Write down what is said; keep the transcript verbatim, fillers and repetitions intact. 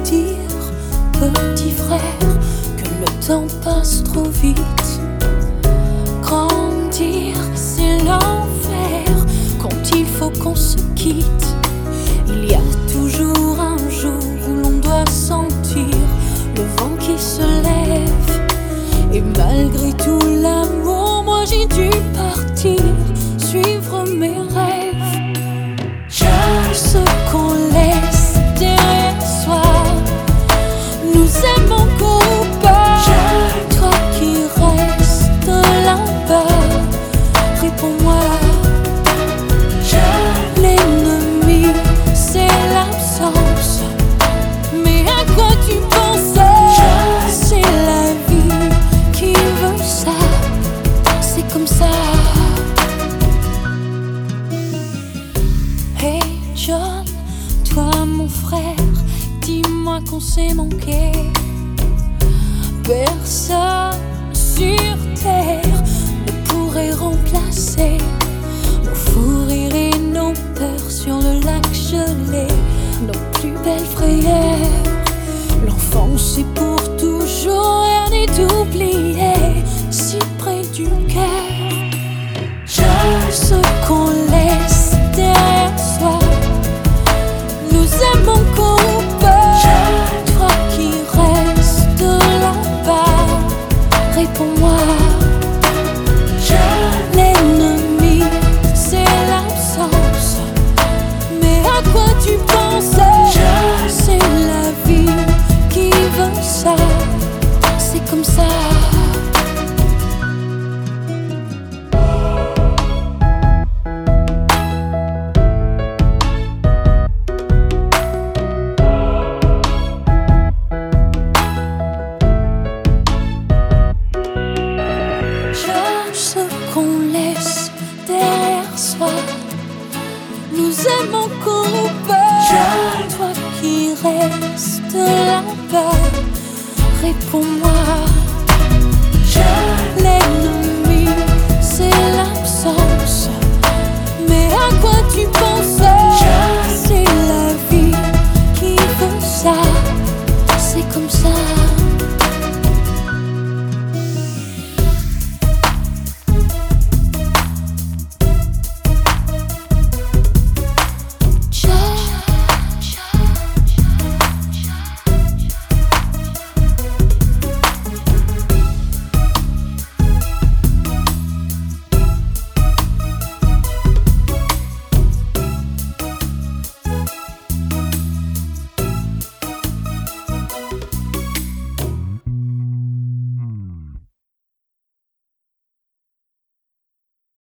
dire, petit frère, que le temps passe trop vite. Grandir, c'est l'enfer quand il faut qu'on se quitte. Il y a toujours un jour où l'on doit sentir le vent qui se lève. Et malgré tout l'amour, moi j'ai dû partir, suivre mes rêves. Ce qu'on laisse derrière soi, nous aimons ou pas. Toi qui restes là-bas, réponds-moi. L'ennemi, c'est l'absence. Mais à quoi tu penses? C'est la vie qui veut ça. C'est comme ça. Hey John, toi mon frère, dis-moi qu'on s'est manqué. Personne sur terre ne pourrait remplacer nos fous rires et nos peurs sur le lac gelé, nos plus belles frayeurs. L'enfance c'est pour toujours, rien n'est oublié, si près du cœur. Ce qu'on laisse derrière soi, nous aimons ou pas. Toi qui restes là-bas, réponds-moi. L'ennemi, c'est l'absence. Mais à quoi tu penses? C'est la vie qui veut ça. C'est comme ça. Ce qu'on laisse derrière soi, nous aimons ou pas. Toi qui restes là-bas, réponds-moi.